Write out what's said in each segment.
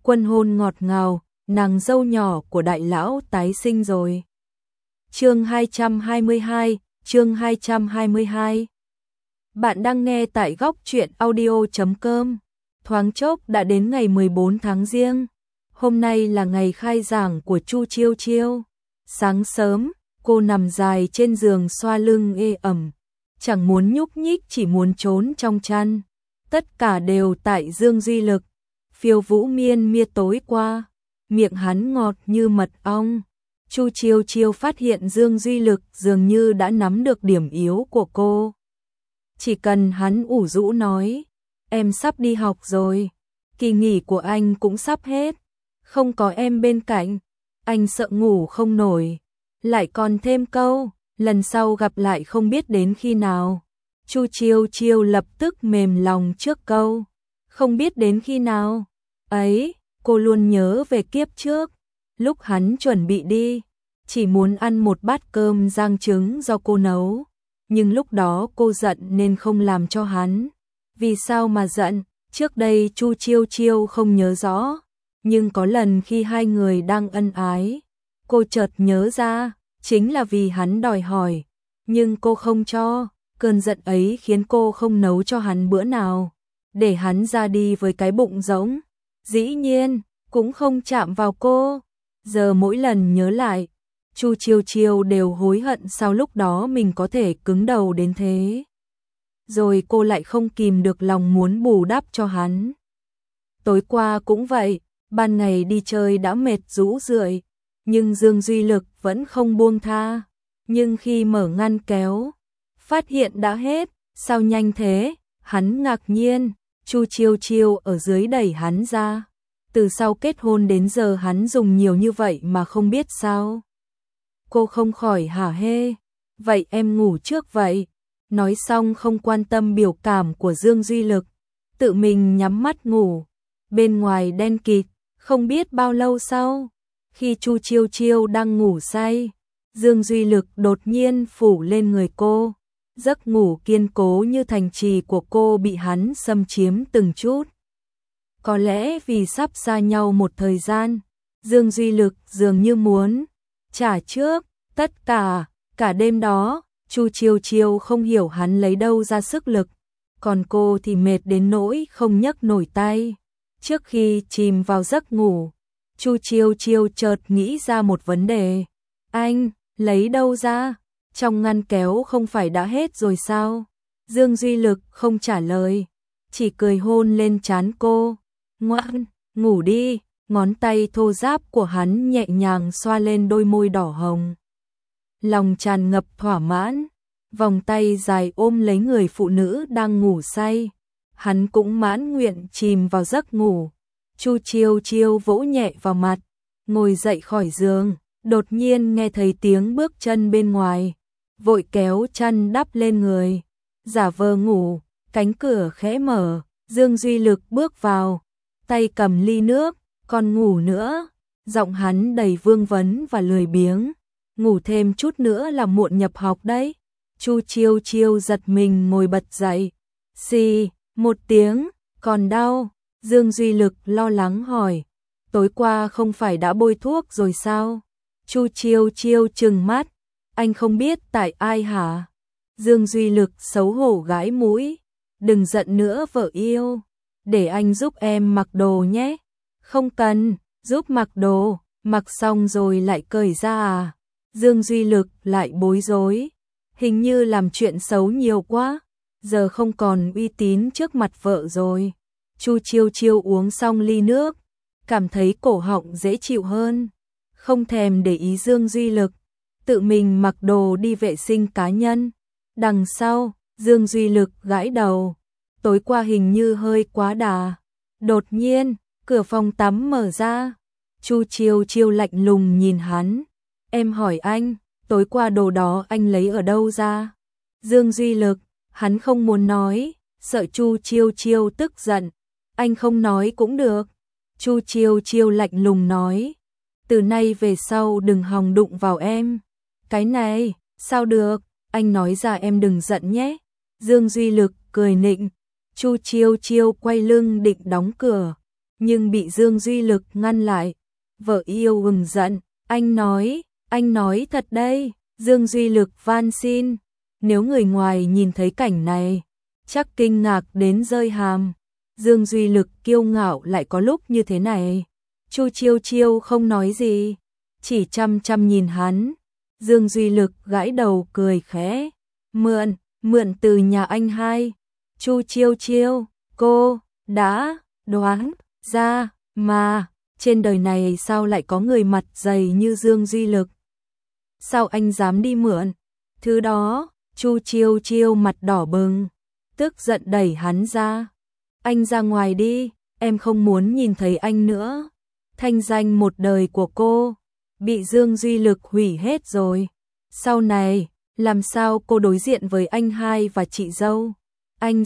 Quân hôn ngọt ngào, nàng dâu nhỏ của đại lão tái sinh rồi. Chương 222, chương 222. Bạn đang nghe tại góc truyện audio.com. Thoáng chốc đã đến ngày 14 tháng Giêng. Hôm nay là ngày khai giảng của Chu Chiêu Chiêu. Sáng sớm, cô nằm dài trên giường xoa lưng ê ẩm. Chẳng muốn nhúc nhích, chỉ muốn trốn trong chăn. Tất cả đều tại Dương Duy Lực. Phiêu Vũ miên mia tối qua, miệng hắn ngọt như mật ong. Chu Chiêu Chiêu phát hiện Dương Duy Lực dường như đã nắm được điểm yếu của cô. Chỉ cần hắn ủ rũ nói, em sắp đi học rồi, kỳ nghỉ của anh cũng sắp hết, không có em bên cạnh, anh sợ ngủ không nổi. Lại còn thêm câu, lần sau gặp lại không biết đến khi nào. Chu Chiêu Chiêu lập tức mềm lòng trước câu, không biết đến khi nào. Ấy, cô luôn nhớ về kiếp trước, lúc hắn chuẩn bị đi, chỉ muốn ăn một bát cơm rang trứng do cô nấu. Nhưng lúc đó cô giận nên không làm cho hắn. Vì sao mà giận? Trước đây Chu Chiêu Chiêu không nhớ rõ, nhưng có lần khi hai người đang ân ái, cô chợt nhớ ra, chính là vì hắn đòi hỏi, nhưng cô không cho. Cơn giận ấy khiến cô không nấu cho hắn bữa nào, để hắn ra đi với cái bụng rỗng. Dĩ nhiên, cũng không chạm vào cô. Giờ mỗi lần nhớ lại, Chu Chiêu Chiêu đều hối hận sao lúc đó mình có thể cứng đầu đến thế. Rồi cô lại không kìm được lòng muốn bù đắp cho hắn. Tối qua cũng vậy, ban ngày đi chơi đã mệt rũ rượi, nhưng Dương Duy Lực vẫn không buông tha. Nhưng khi mở ngăn kéo, phát hiện đã hết, sao nhanh thế? Hắn ngạc nhiên. Chu Chiêu Chiêu ở dưới đẩy hắn ra. Từ sau kết hôn đến giờ hắn dùng nhiều như vậy mà không biết sao. Cô không khỏi hả hê. Vậy em ngủ trước vậy. Nói xong không quan tâm biểu cảm của Dương Duy Lực, tự mình nhắm mắt ngủ. Bên ngoài đen kịt, không biết bao lâu sau, khi Chu Chiêu Chiêu đang ngủ say, Dương Duy Lực đột nhiên phủ lên người cô. Giấc ngủ kiên cố như thành trì của cô bị hắn xâm chiếm từng chút. Có lẽ vì sắp xa nhau một thời gian, Dương Duy Lực dường như muốn trả trước tất cả. Cả đêm đó, Chu Chiêu Chiêu không hiểu hắn lấy đâu ra sức lực, còn cô thì mệt đến nỗi không nhấc nổi tay. Trước khi chìm vào giấc ngủ, Chu Chiêu Chiêu chợt nghĩ ra một vấn đề. Anh lấy đâu ra? Trong ngăn kéo không phải đã hết rồi sao? Dương Duy Lực không trả lời, chỉ cười hôn lên trán cô. Ngoan, ngủ đi. Ngón tay thô ráp của hắn nhẹ nhàng xoa lên đôi môi đỏ hồng. Lòng tràn ngập thỏa mãn, vòng tay dài ôm lấy người phụ nữ đang ngủ say. Hắn cũng mãn nguyện chìm vào giấc ngủ. Chu Chiêu Chiêu vỗ nhẹ vào mặt, ngồi dậy khỏi giường, đột nhiên nghe thấy tiếng bước chân bên ngoài. Vội kéo chăn đắp lên người, giả vờ ngủ. Cánh cửa khẽ mở, Dương Duy Lực bước vào, tay cầm ly nước. Còn ngủ nữa? Giọng hắn đầy vương vấn và lười biếng. Ngủ thêm chút nữa là muộn nhập học đấy. Chu Chiêu Chiêu giật mình ngồi bật dậy. Xì, một tiếng, còn đau. Dương Duy Lực lo lắng hỏi. Tối qua không phải đã bôi thuốc rồi sao? Chu Chiêu Chiêu trừng mắt. Anh không biết tại ai hả? Dương Duy Lực xấu hổ gãi mũi. Đừng giận nữa vợ yêu. Để anh giúp em mặc đồ nhé. Không cần, giúp mặc đồ, mặc xong rồi lại cởi ra à? Dương Duy Lực lại bối rối. Hình như làm chuyện xấu nhiều quá, giờ không còn uy tín trước mặt vợ rồi. Chu Chiêu Chiêu uống xong ly nước, cảm thấy cổ họng dễ chịu hơn. Không thèm để ý Dương Duy Lực, tự mình mặc đồ đi vệ sinh cá nhân. Đằng sau, Dương Duy Lực gãi đầu. Tối qua hình như hơi quá đà. Đột nhiên, cửa phòng tắm mở ra. Chu Chiêu Chiêu lạnh lùng nhìn hắn. Em hỏi anh, tối qua đồ đó anh lấy ở đâu ra? Dương Duy Lực, hắn không muốn nói, sợ Chu Chiêu Chiêu tức giận. Anh không nói cũng được. Chu Chiêu Chiêu lạnh lùng nói. Từ nay về sau đừng hòng đụng vào em. Cái này, sao được, anh nói ra em đừng giận nhé. Dương Duy Lực cười nịnh. Chu Chiêu Chiêu quay lưng định đóng cửa, nhưng bị Dương Duy Lực ngăn lại. Vợ yêu ừng giận, anh nói thật đây, Dương Duy Lực van xin. Nếu người ngoài nhìn thấy cảnh này, chắc kinh ngạc đến rơi hàm. Dương Duy Lực kiêu ngạo lại có lúc như thế này. Chu Chiêu Chiêu không nói gì, chỉ chăm chăm nhìn hắn. Dương Duy Lực gãi đầu cười khẽ, mượn từ nhà anh hai. Chu Chiêu Chiêu, cô đã đoán ra mà, trên đời này sao lại có người mặt dày như Dương Duy Lực? Sao anh dám đi mượn thứ đó? Chu Chiêu Chiêu mặt đỏ bừng, tức giận đẩy hắn ra. Anh ra ngoài đi, em không muốn nhìn thấy anh nữa. Thanh danh một đời của cô bị Dương Duy Lực hủy hết rồi. Sau này, làm sao cô đối diện với anh hai và chị dâu? Anh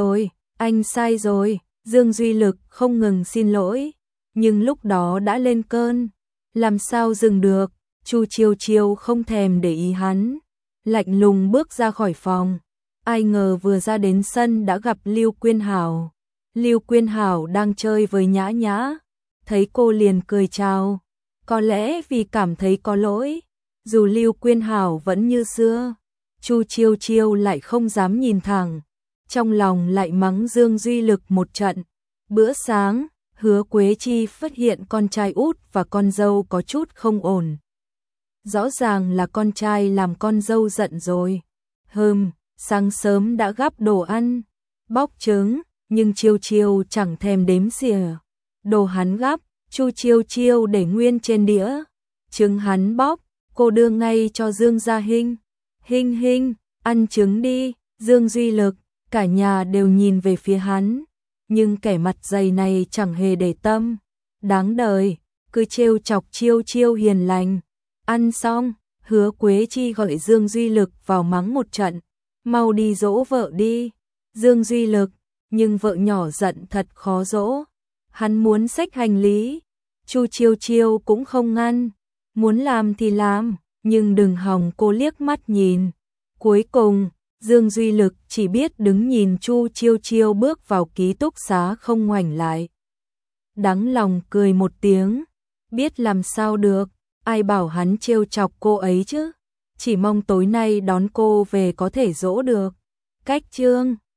sai rồi. Dương Duy Lực không ngừng xin lỗi, nhưng lúc đó đã lên cơn, làm sao dừng được. Chu Chiêu Chiêu không thèm để ý hắn, lạnh lùng bước ra khỏi phòng. Ai ngờ vừa ra đến sân đã gặp Lưu Quyên Hảo. Lưu Quyên Hảo đang chơi với Nhã Nhã, thấy cô liền cười chào, có lẽ vì cảm thấy có lỗi. Dù Lưu Quyên Hảo vẫn như xưa, Chu Chiêu Chiêu lại không dám nhìn thẳng, trong lòng lại mắng Dương Duy Lực một trận. Bữa sáng, Hứa Quế Chi phát hiện con trai út và con dâu có chút không ổn. Rõ ràng là con trai làm con dâu giận rồi. Sáng sớm đã gắp đồ ăn, bóc trứng, nhưng Chiêu Chiêu chẳng thèm đếm xỉa. Đồ hắn gắp, Chu Chiêu Chiêu để nguyên trên đĩa. Trứng hắn bóc, cô đưa ngay cho Dương Gia Hinh. Hinh, ăn trứng đi. Dương Duy Lực, cả nhà đều nhìn về phía hắn, nhưng kẻ mặt dày này chẳng hề để tâm. Đáng đời, cứ trêu chọc Chiêu Chiêu hiền lành. Ăn xong, Hứa Quế Chi gọi Dương Duy Lực vào mắng một trận. Mau đi dỗ vợ đi. Dương Duy Lực, nhưng vợ nhỏ giận thật khó dỗ. Hắn muốn xách hành lý, Chu Chiêu Chiêu cũng không ngăn. Muốn làm thì làm, nhưng đừng hòng cô liếc mắt nhìn. Cuối cùng, Dương Duy Lực chỉ biết đứng nhìn Chu Chiêu Chiêu bước vào ký túc xá không ngoảnh lại. Đắng lòng cười một tiếng, biết làm sao được, ai bảo hắn trêu chọc cô ấy chứ. Chỉ mong tối nay đón cô về có thể dỗ được. Cách chương